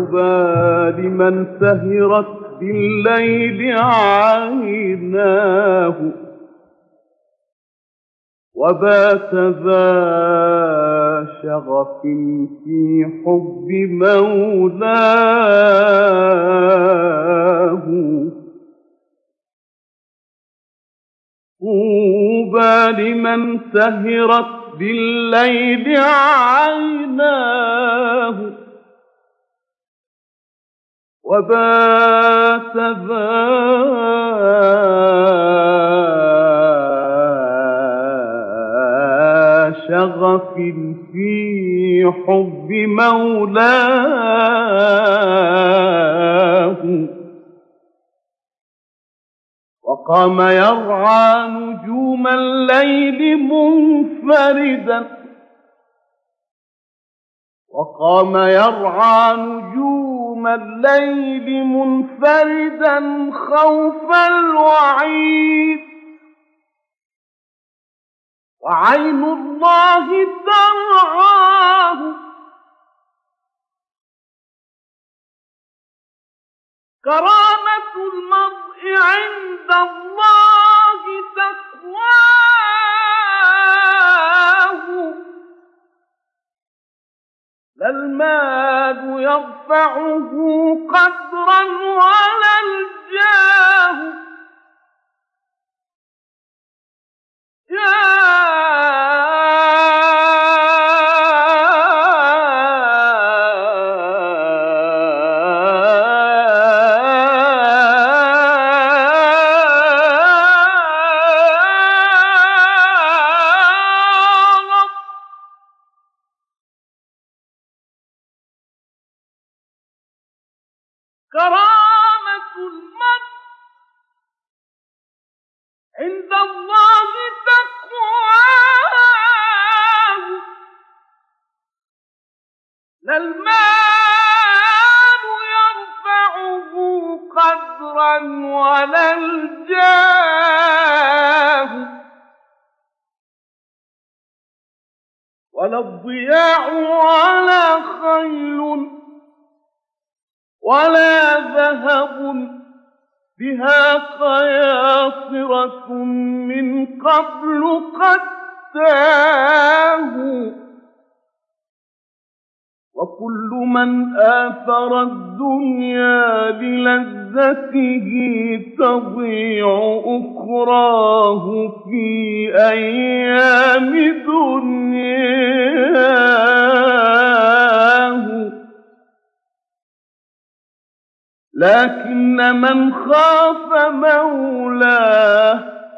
لمن سهرت بالليل عيناه وبات ذا شغف في حب مولاه طوبى لمن سهرت بالليل عيناه وبات ذا شغف في حب مولاه وقام يرعى نجوم الليل منفردا وقام يرعى نجوم الليل منفردا خوف الوعيد وعين الله ترعاه كرامة المرء عند الله تقواه لا المال يرفعه قدرا ولا الجاه كرامة المرء عند الله تقواه لا المال يرفعه قدرا ولا الجاه ولا الضياع ولا خيل ولا ذهب بها قياصرة من قبل قد تاهوا وكل من آثر الدنيا للذته تضيع أخراه في أيام دنياه لكن من خاف مولاه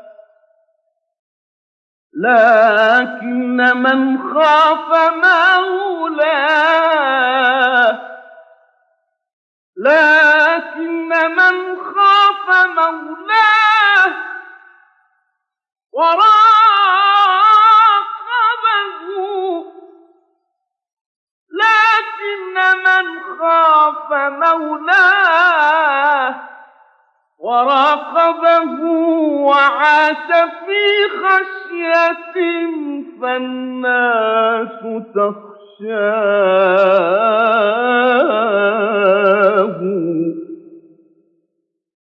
وراقبه وعاش في خشية فالناس تخشاه